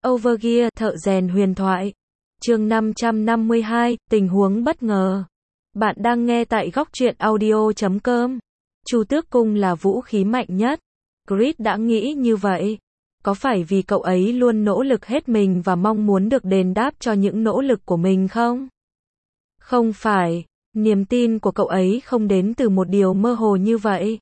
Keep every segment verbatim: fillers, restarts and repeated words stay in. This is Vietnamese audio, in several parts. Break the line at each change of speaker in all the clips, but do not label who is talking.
Overgear, thợ rèn huyền thoại. Chương năm trăm năm mươi hai, tình huống bất ngờ. Bạn đang nghe tại góc truyện audio chấm com. Chu Tước Cung là vũ khí mạnh nhất. Creed đã nghĩ như vậy. Có phải vì cậu ấy luôn nỗ lực hết mình và mong muốn được đền đáp cho những nỗ lực của mình không? Không phải. Niềm tin của cậu ấy không đến từ một điều mơ hồ như vậy.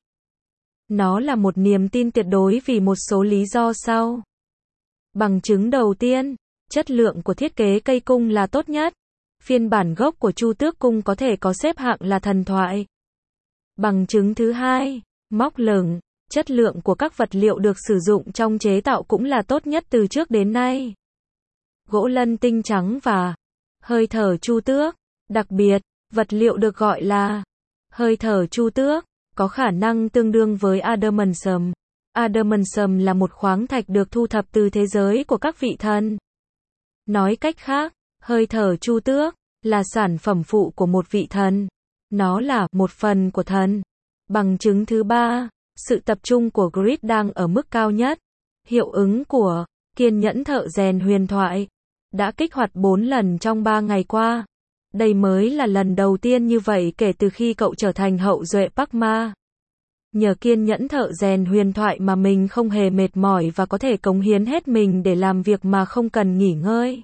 Nó là một niềm tin tuyệt đối vì một số lý do sau. Bằng chứng đầu tiên, chất lượng của thiết kế cây cung là tốt nhất. Phiên bản gốc của Chu Tước Cung có thể có xếp hạng là thần thoại. Bằng chứng thứ hai, móc lửng, chất lượng của các vật liệu được sử dụng trong chế tạo cũng là tốt nhất từ trước đến nay. Gỗ lân tinh trắng và hơi thở Chu Tước. Đặc biệt, vật liệu được gọi là hơi thở Chu Tước có khả năng tương đương với adamantium. Adamantium là một khoáng thạch được thu thập từ thế giới của các vị thần. Nói cách khác, hơi thở Chu Tước là sản phẩm phụ của một vị thần. Nó là một phần của thần. Bằng chứng thứ ba, sự tập trung của Creed đang ở mức cao nhất. Hiệu ứng của kiên nhẫn thợ rèn huyền thoại đã kích hoạt bốn lần trong ba ngày qua. Đây mới là lần đầu tiên như vậy kể từ khi cậu trở thành hậu duệ Parkma. Nhờ kiên nhẫn thợ rèn huyền thoại mà mình không hề mệt mỏi và có thể cống hiến hết mình để làm việc mà không cần nghỉ ngơi.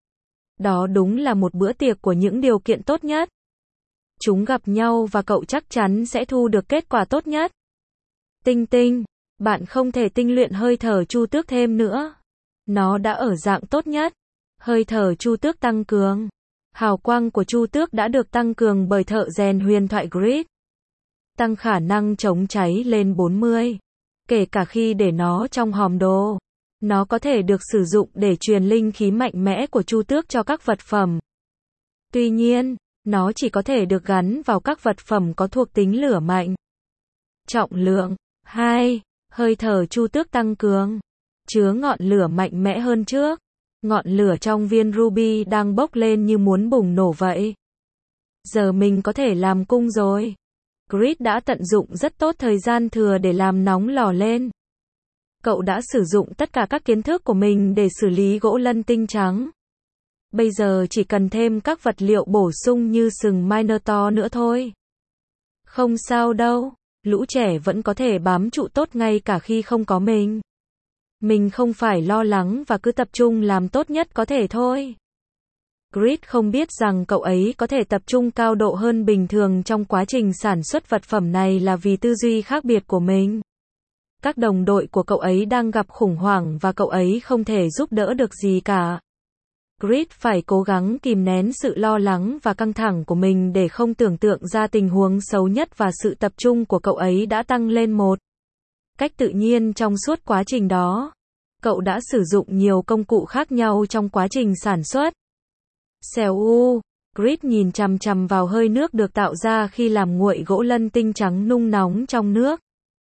Đó đúng là một bữa tiệc của những điều kiện tốt nhất. Chúng gặp nhau và cậu chắc chắn sẽ thu được kết quả tốt nhất. Tinh tinh, bạn không thể tinh luyện hơi thở Chu Tước thêm nữa. Nó đã ở dạng tốt nhất. Hơi thở Chu Tước tăng cường. Hào quang của Chu Tước đã được tăng cường bởi thợ rèn huyền thoại Creed. Tăng khả năng chống cháy lên bốn mươi. Kể cả khi để nó trong hòm đồ. Nó có thể được sử dụng để truyền linh khí mạnh mẽ của Chu Tước cho các vật phẩm. Tuy nhiên, nó chỉ có thể được gắn vào các vật phẩm có thuộc tính lửa mạnh. Trọng lượng. hai. Hơi thở Chu Tước tăng cường. Chứa ngọn lửa mạnh mẽ hơn trước. Ngọn lửa trong viên ruby đang bốc lên như muốn bùng nổ vậy. Giờ mình có thể làm cung rồi. Creed đã tận dụng rất tốt thời gian thừa để làm nóng lò lên. Cậu đã sử dụng tất cả các kiến thức của mình để xử lý gỗ lân tinh trắng. Bây giờ chỉ cần thêm các vật liệu bổ sung như sừng Minotaur nữa thôi. Không sao đâu, lũ trẻ vẫn có thể bám trụ tốt ngay cả khi không có mình. Mình không phải lo lắng và cứ tập trung làm tốt nhất có thể thôi. Creed không biết rằng cậu ấy có thể tập trung cao độ hơn bình thường trong quá trình sản xuất vật phẩm này là vì tư duy khác biệt của mình. Các đồng đội của cậu ấy đang gặp khủng hoảng và cậu ấy không thể giúp đỡ được gì cả. Creed phải cố gắng kìm nén sự lo lắng và căng thẳng của mình để không tưởng tượng ra tình huống xấu nhất và sự tập trung của cậu ấy đã tăng lên một cách tự nhiên trong suốt quá trình đó. Cậu đã sử dụng nhiều công cụ khác nhau trong quá trình sản xuất. Xèo u, Creed nhìn chằm chằm vào hơi nước được tạo ra khi làm nguội gỗ lân tinh trắng nung nóng trong nước.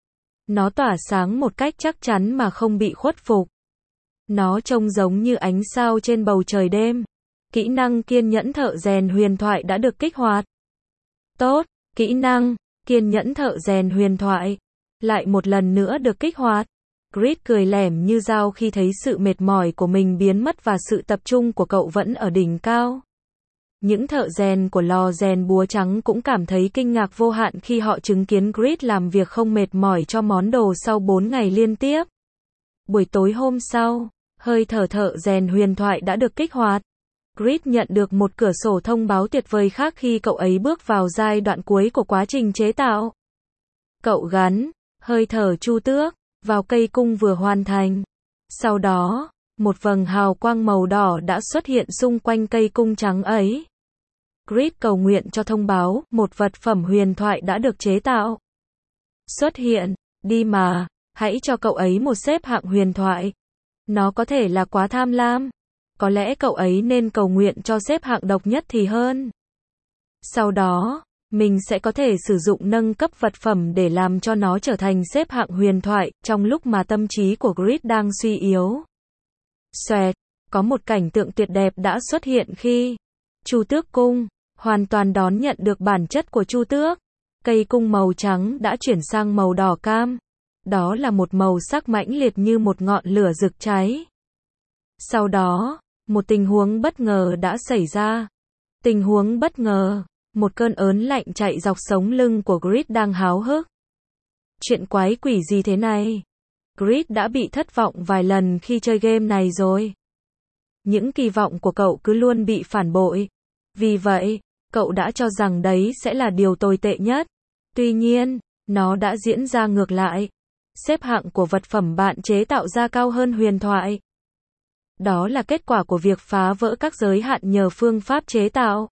Nó tỏa sáng một cách chắc chắn mà không bị khuất phục. Nó trông giống như ánh sao trên bầu trời đêm. Kỹ năng kiên nhẫn thợ rèn huyền thoại đã được kích hoạt. Tốt, kỹ năng kiên nhẫn thợ rèn huyền thoại lại một lần nữa được kích hoạt. Creed cười lẻm như dao khi thấy sự mệt mỏi của mình biến mất và sự tập trung của cậu vẫn ở đỉnh cao. Những thợ rèn của lò rèn búa trắng cũng cảm thấy kinh ngạc vô hạn khi họ chứng kiến Creed làm việc không mệt mỏi cho món đồ sau bốn ngày liên tiếp. Buổi tối hôm sau, hơi thở thợ rèn huyền thoại đã được kích hoạt. Creed nhận được một cửa sổ thông báo tuyệt vời khác khi cậu ấy bước vào giai đoạn cuối của quá trình chế tạo. Cậu gắn hơi thở Chu Tước vào cây cung vừa hoàn thành. Sau đó, một vầng hào quang màu đỏ đã xuất hiện xung quanh cây cung trắng ấy. Creed cầu nguyện cho thông báo, một vật phẩm huyền thoại đã được chế tạo. Xuất hiện, đi mà, hãy cho cậu ấy một xếp hạng huyền thoại. Nó có thể là quá tham lam. Có lẽ cậu ấy nên cầu nguyện cho xếp hạng độc nhất thì hơn. Sau đó, mình sẽ có thể sử dụng nâng cấp vật phẩm để làm cho nó trở thành xếp hạng huyền thoại, trong lúc mà tâm trí của Creed đang suy yếu. Xoẹt, có một cảnh tượng tuyệt đẹp đã xuất hiện khi Chu Tước Cung hoàn toàn đón nhận được bản chất của Chu Tước. Cây cung màu trắng đã chuyển sang màu đỏ cam. Đó là một màu sắc mãnh liệt như một ngọn lửa rực cháy. Sau đó, một tình huống bất ngờ đã xảy ra. Tình huống bất ngờ, một cơn ớn lạnh chạy dọc sống lưng của Grid đang háo hức. Chuyện quái quỷ gì thế này? Grid đã bị thất vọng vài lần khi chơi game này rồi. Những kỳ vọng của cậu cứ luôn bị phản bội. Vì vậy, cậu đã cho rằng đấy sẽ là điều tồi tệ nhất. Tuy nhiên, nó đã diễn ra ngược lại. Xếp hạng của vật phẩm bạn chế tạo ra cao hơn huyền thoại. Đó là kết quả của việc phá vỡ các giới hạn nhờ phương pháp chế tạo,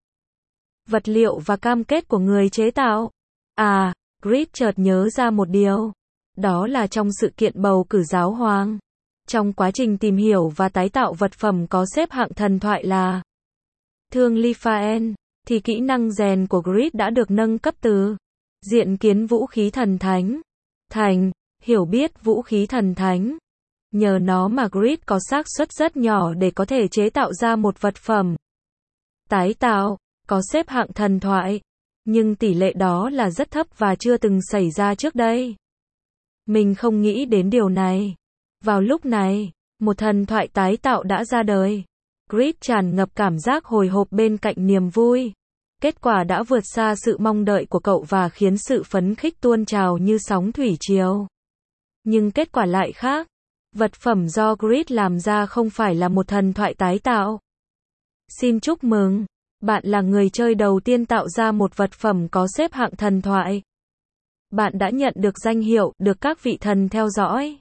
vật liệu và cam kết của người chế tạo. À, Grid chợt nhớ ra một điều. Đó là trong sự kiện bầu cử giáo hoàng. Trong quá trình tìm hiểu và tái tạo vật phẩm có xếp hạng thần thoại là Thương Lifaen, thì kỹ năng rèn của Grid đã được nâng cấp từ diện kiến vũ khí thần thánh thành hiểu biết vũ khí thần thánh. Nhờ nó mà Grid có xác suất rất nhỏ để có thể chế tạo ra một vật phẩm tái tạo có xếp hạng thần thoại, nhưng tỷ lệ đó là rất thấp và chưa từng xảy ra trước đây. Mình không nghĩ đến điều này. Vào lúc này, một thần thoại tái tạo đã ra đời. Grid tràn ngập cảm giác hồi hộp bên cạnh niềm vui. Kết quả đã vượt xa sự mong đợi của cậu và khiến sự phấn khích tuôn trào như sóng thủy triều. Nhưng kết quả lại khác. Vật phẩm do Grid làm ra không phải là một thần thoại tái tạo. Xin chúc mừng, bạn là người chơi đầu tiên tạo ra một vật phẩm có xếp hạng thần thoại. Bạn đã nhận được danh hiệu được các vị thần theo dõi.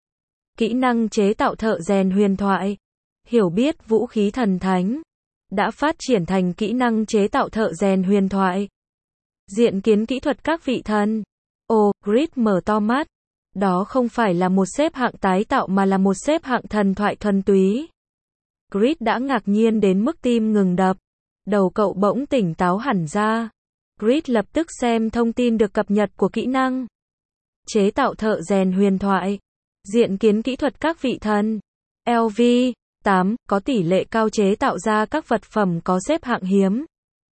Kỹ năng chế tạo thợ rèn huyền thoại, hiểu biết vũ khí thần thánh, đã phát triển thành kỹ năng chế tạo thợ rèn huyền thoại. Diện kiến kỹ thuật các vị thần. Ồ, Grid mở to mắt. Đó không phải là một xếp hạng tái tạo mà là một xếp hạng thần thoại thuần túy. Grid đã ngạc nhiên đến mức tim ngừng đập. Đầu cậu bỗng tỉnh táo hẳn ra. Grid lập tức xem thông tin được cập nhật của kỹ năng chế tạo thợ rèn huyền thoại. Diện kiến kỹ thuật các vị thần. L V tám, có tỷ lệ cao chế tạo ra các vật phẩm có xếp hạng hiếm.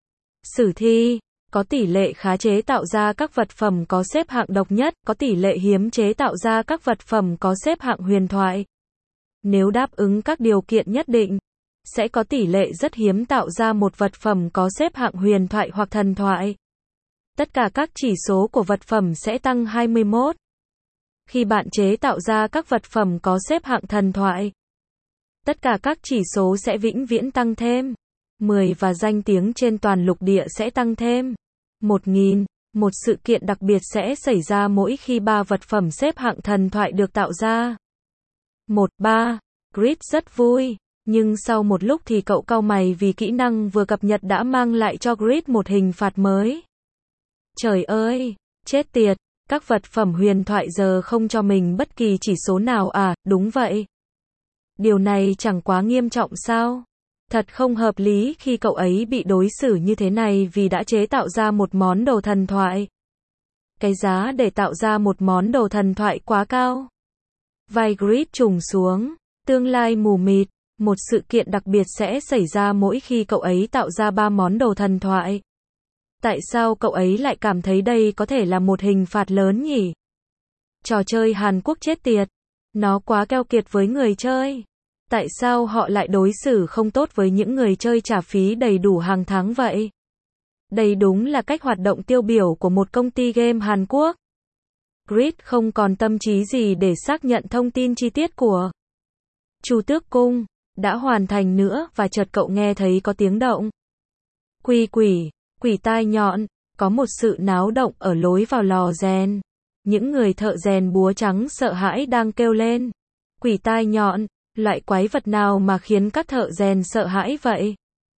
Sử thi, có tỷ lệ khá chế tạo ra các vật phẩm có xếp hạng độc nhất, có tỷ lệ hiếm chế tạo ra các vật phẩm có xếp hạng huyền thoại. Nếu đáp ứng các điều kiện nhất định, sẽ có tỷ lệ rất hiếm tạo ra một vật phẩm có xếp hạng huyền thoại hoặc thần thoại. Tất cả các chỉ số của vật phẩm sẽ tăng hai mươi mốt. Khi bạn chế tạo ra các vật phẩm có xếp hạng thần thoại, tất cả các chỉ số sẽ vĩnh viễn tăng thêm. mười và danh tiếng trên toàn lục địa sẽ tăng thêm. một nghìn. Một sự kiện đặc biệt sẽ xảy ra mỗi khi ba vật phẩm xếp hạng thần thoại được tạo ra. một ba. Grid rất vui. Nhưng sau một lúc thì cậu cau mày vì kỹ năng vừa cập nhật đã mang lại cho Grid một hình phạt mới. Trời ơi, chết tiệt, các vật phẩm huyền thoại giờ không cho mình bất kỳ chỉ số nào à, đúng vậy. Điều này chẳng quá nghiêm trọng sao? Thật không hợp lý khi cậu ấy bị đối xử như thế này vì đã chế tạo ra một món đồ thần thoại. Cái giá để tạo ra một món đồ thần thoại quá cao. Vai Grid trùng xuống, tương lai mù mịt. Một sự kiện đặc biệt sẽ xảy ra mỗi khi cậu ấy tạo ra ba món đồ thần thoại. Tại sao cậu ấy lại cảm thấy đây có thể là một hình phạt lớn nhỉ? Trò chơi Hàn Quốc chết tiệt. Nó quá keo kiệt với người chơi. Tại sao họ lại đối xử không tốt với những người chơi trả phí đầy đủ hàng tháng vậy? Đây đúng là cách hoạt động tiêu biểu của một công ty game Hàn Quốc. Grid không còn tâm trí gì để xác nhận thông tin chi tiết của Chu Tước Cung đã hoàn thành nữa và chợt cậu nghe thấy có tiếng động. Quỷ quỷ, quỷ tai nhọn, có một sự náo động ở lối vào lò rèn. Những người thợ rèn búa trắng sợ hãi đang kêu lên. Quỷ tai nhọn, loại quái vật nào mà khiến các thợ rèn sợ hãi vậy?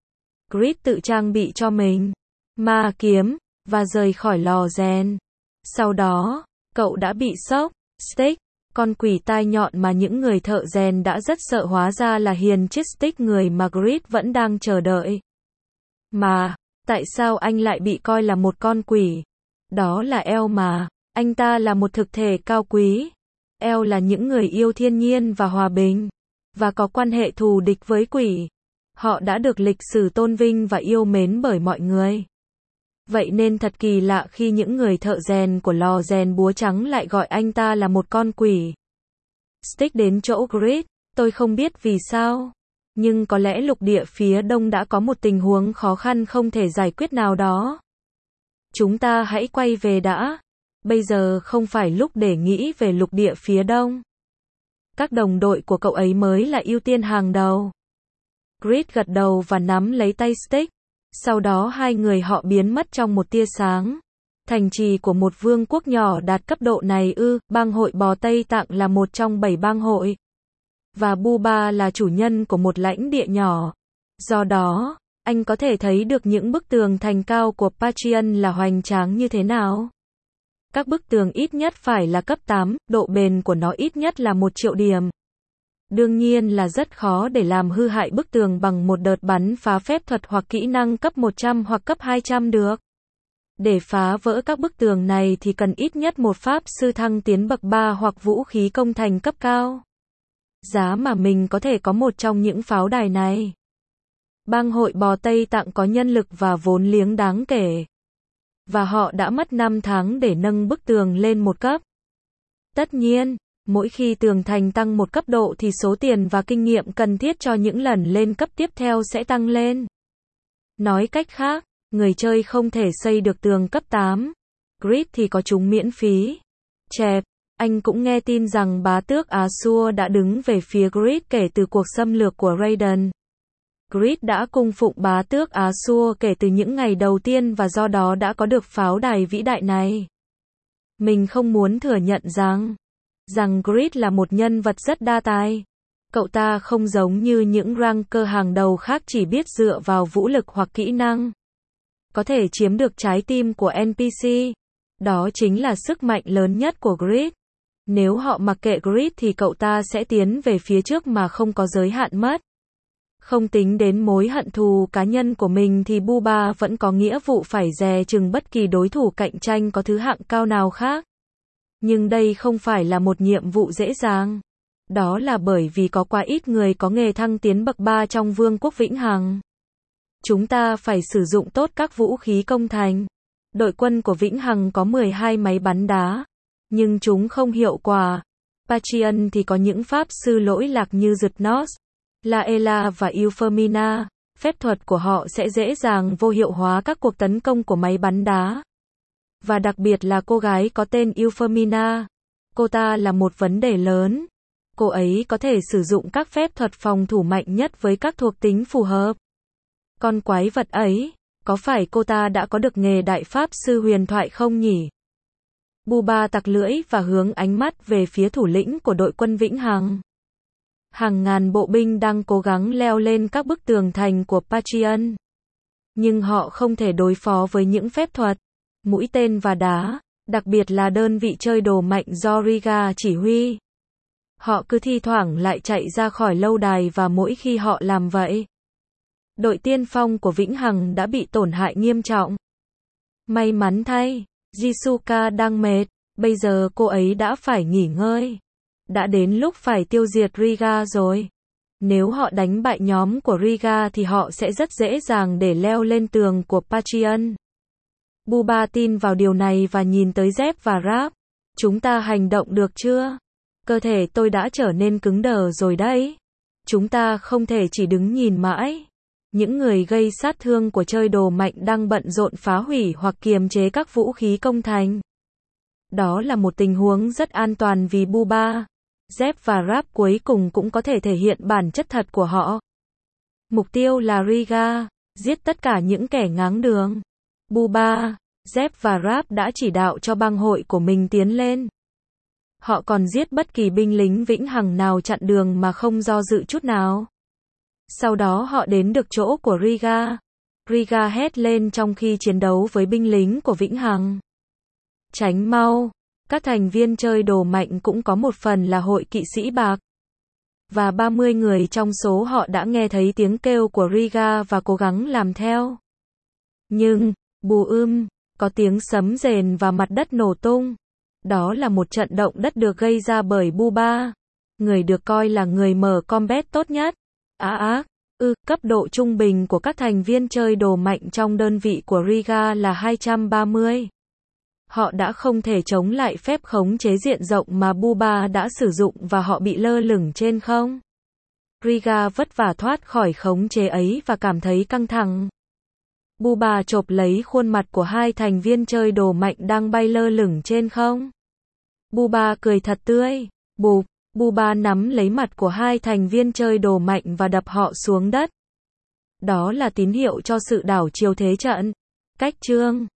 Grid tự trang bị cho mình ma kiếm và rời khỏi lò rèn. Sau đó, cậu đã bị sốc. Stick, con quỷ tai nhọn mà những người thợ rèn đã rất sợ hóa ra là hiền chiếc Stick, người mà Grid vẫn đang chờ đợi. Mà, tại sao anh lại bị coi là một con quỷ? Đó là L mà, anh ta là một thực thể cao quý. L là những người yêu thiên nhiên và hòa bình, và có quan hệ thù địch với quỷ. Họ đã được lịch sử tôn vinh và yêu mến bởi mọi người. Vậy nên thật kỳ lạ khi những người thợ rèn của lò rèn búa trắng lại gọi anh ta là một con quỷ. Stick đến chỗ Grid, Tôi không biết vì sao, nhưng có lẽ lục địa phía đông đã có một tình huống khó khăn không thể giải quyết nào đó. Chúng ta hãy quay về đã. Bây giờ không phải lúc để nghĩ về lục địa phía đông. Các đồng đội của cậu ấy mới là ưu tiên hàng đầu. Grit gật đầu và nắm lấy tay Stick. Sau đó hai người họ biến mất trong một tia sáng. Thành trì của một vương quốc nhỏ đạt cấp độ này ư, bang hội bò Tây Tạng là một trong bảy bang hội. Và Buba là chủ nhân của một lãnh địa nhỏ. Do đó, anh có thể thấy được những bức tường thành cao của Pachian là hoành tráng như thế nào. Các bức tường ít nhất phải là cấp tám, độ bền của nó ít nhất là một triệu điểm. Đương nhiên là rất khó để làm hư hại bức tường bằng một đợt bắn phá phép thuật hoặc kỹ năng cấp một trăm hoặc cấp hai trăm được. Để phá vỡ các bức tường này thì cần ít nhất một pháp sư thăng tiến bậc ba hoặc vũ khí công thành cấp cao. Giá mà mình có thể có một trong những pháo đài này. Bang hội bò Tây Tạng có nhân lực và vốn liếng đáng kể. Và họ đã mất năm tháng để nâng bức tường lên một cấp. Tất nhiên, mỗi khi tường thành tăng một cấp độ thì số tiền và kinh nghiệm cần thiết cho những lần lên cấp tiếp theo sẽ tăng lên. Nói cách khác, người chơi không thể xây được tường cấp tám. Grit thì có chúng miễn phí. Chẹp, anh cũng nghe tin rằng bá tước Asur đã đứng về phía Grit kể từ cuộc xâm lược của Raiden. Grit đã cung phụng bá tước Asur kể từ những ngày đầu tiên và do đó đã có được pháo đài vĩ đại này. Mình không muốn thừa nhận rằng, rằng Grit là một nhân vật rất đa tài. Cậu ta không giống như những ranker hàng đầu khác chỉ biết dựa vào vũ lực hoặc kỹ năng. Có thể chiếm được trái tim của en pê xê. Đó chính là sức mạnh lớn nhất của Grit. Nếu họ mặc kệ Grit thì cậu ta sẽ tiến về phía trước mà không có giới hạn mất. Không tính đến mối hận thù cá nhân của mình thì Buba vẫn có nghĩa vụ phải dè chừng bất kỳ đối thủ cạnh tranh có thứ hạng cao nào khác. Nhưng đây không phải là một nhiệm vụ dễ dàng. Đó là bởi vì có quá ít người có nghề thăng tiến bậc ba trong Vương quốc Vĩnh Hằng. Chúng ta phải sử dụng tốt các vũ khí công thành. Đội quân của Vĩnh Hằng có mười hai máy bắn đá, nhưng chúng không hiệu quả. Pachian thì có những pháp sư lỗi lạc như Zydnos, Laela và Euphemina. Phép thuật của họ sẽ dễ dàng vô hiệu hóa các cuộc tấn công của máy bắn đá. Và đặc biệt là cô gái có tên Euphemina. Cô ta là một vấn đề lớn. Cô ấy có thể sử dụng các phép thuật phòng thủ mạnh nhất với các thuộc tính phù hợp. Con quái vật ấy, có phải cô ta đã có được nghề đại pháp sư huyền thoại không nhỉ? Buba tặc lưỡi và hướng ánh mắt về phía thủ lĩnh của đội quân Vĩnh Hằng. Hàng ngàn bộ binh đang cố gắng leo lên các bức tường thành của Pachian. Nhưng họ không thể đối phó với những phép thuật, mũi tên và đá, đặc biệt là đơn vị chơi đồ mạnh do Riga chỉ huy. Họ cứ thi thoảng lại chạy ra khỏi lâu đài và mỗi khi họ làm vậy, đội tiên phong của Vĩnh Hằng đã bị tổn hại nghiêm trọng. May mắn thay, Jisuka đang mệt, bây giờ cô ấy đã phải nghỉ ngơi. Đã đến lúc phải tiêu diệt Riga rồi. Nếu họ đánh bại nhóm của Riga thì họ sẽ rất dễ dàng để leo lên tường của Pachian. Buba tin vào điều này và nhìn tới Zep và Rap. Chúng ta hành động được chưa? Cơ thể tôi đã trở nên cứng đờ rồi đấy. Chúng ta không thể chỉ đứng nhìn mãi. Những người gây sát thương của chơi đồ mạnh đang bận rộn phá hủy hoặc kiềm chế các vũ khí công thành. Đó là một tình huống rất an toàn vì Buba, Zep và Rap cuối cùng cũng có thể thể hiện bản chất thật của họ. Mục tiêu là Riga, giết tất cả những kẻ ngáng đường. Buba, Zep và Rap đã chỉ đạo cho bang hội của mình tiến lên. Họ còn giết bất kỳ binh lính Vĩnh Hằng nào chặn đường mà không do dự chút nào. Sau đó họ đến được chỗ của Riga. Riga hét lên trong khi chiến đấu với binh lính của Vĩnh Hằng. Tránh mau. Các thành viên chơi đồ mạnh cũng có một phần là hội kỵ sĩ bạc. Và ba mươi người trong số họ đã nghe thấy tiếng kêu của Riga và cố gắng làm theo. Nhưng, bù ưm, có tiếng sấm rền và mặt đất nổ tung. Đó là một trận động đất được gây ra bởi Buba, người được coi là người mở combat tốt nhất. Á ác, ư, cấp độ trung bình của các thành viên chơi đồ mạnh trong đơn vị của Riga là hai trăm ba mươi. Họ đã không thể chống lại phép khống chế diện rộng mà Buba đã sử dụng và họ bị lơ lửng trên không. Riga vất vả thoát khỏi khống chế ấy và cảm thấy căng thẳng. Buba chộp lấy khuôn mặt của hai thành viên chơi đồ mạnh đang bay lơ lửng trên không. Buba cười thật tươi. Bụp, Buba nắm lấy mặt của hai thành viên chơi đồ mạnh và đập họ xuống đất. Đó là tín hiệu cho sự đảo chiều thế trận. Cách chương